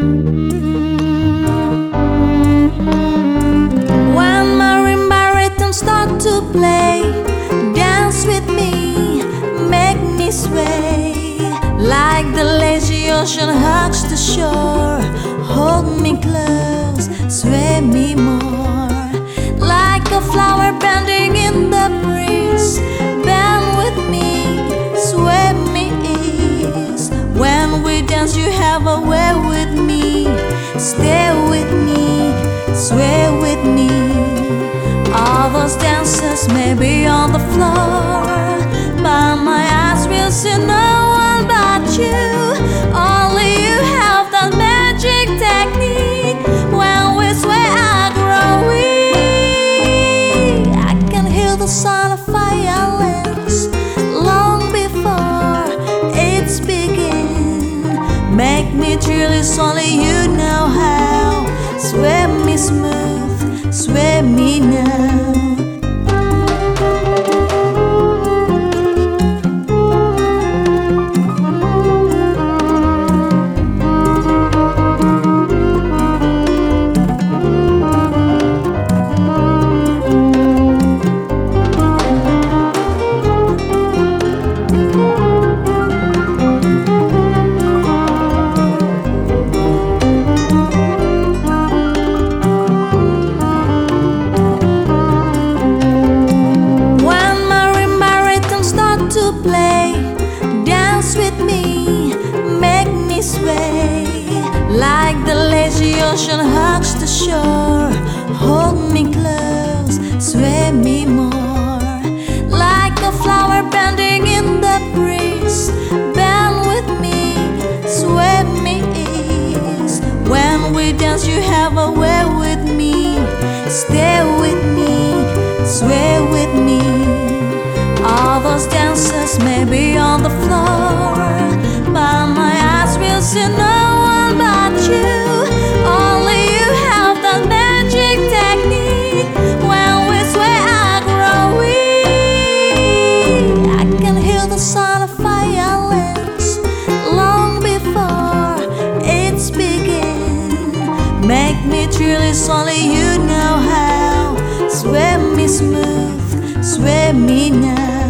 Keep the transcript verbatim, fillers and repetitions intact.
When marimba rhythms start to play, dance with me, make me sway. Like the lazy ocean hugs the shore, hold me close, sway me more. Like a flower bending in the breeze, bend with me, sway me ease. When we dance you have a way with me, stay with me, sway with me. All those dances may be on the floor, but my eyes will see no one but you. Only you have that magic technique. When we sway I grow weak. I can hear the sound of violins long before it's begin. Make me thrill, it's only you know how. Sway me smooth, sway me now. Like the lazy ocean hugs the shore, hold me close, sway me more. Like a flower bending in the breeze, bend with me, sway me ease. When we dance you have a way with me, stay with me, sway with me. All those dances may be on the floor, but my eyes will see no one but you. Only you have that magic technique. When we sway I grow weak. I can hear the sound of violins long before it's begin. Make me thrill, it's only you know how. Sway me smooth, sway me now.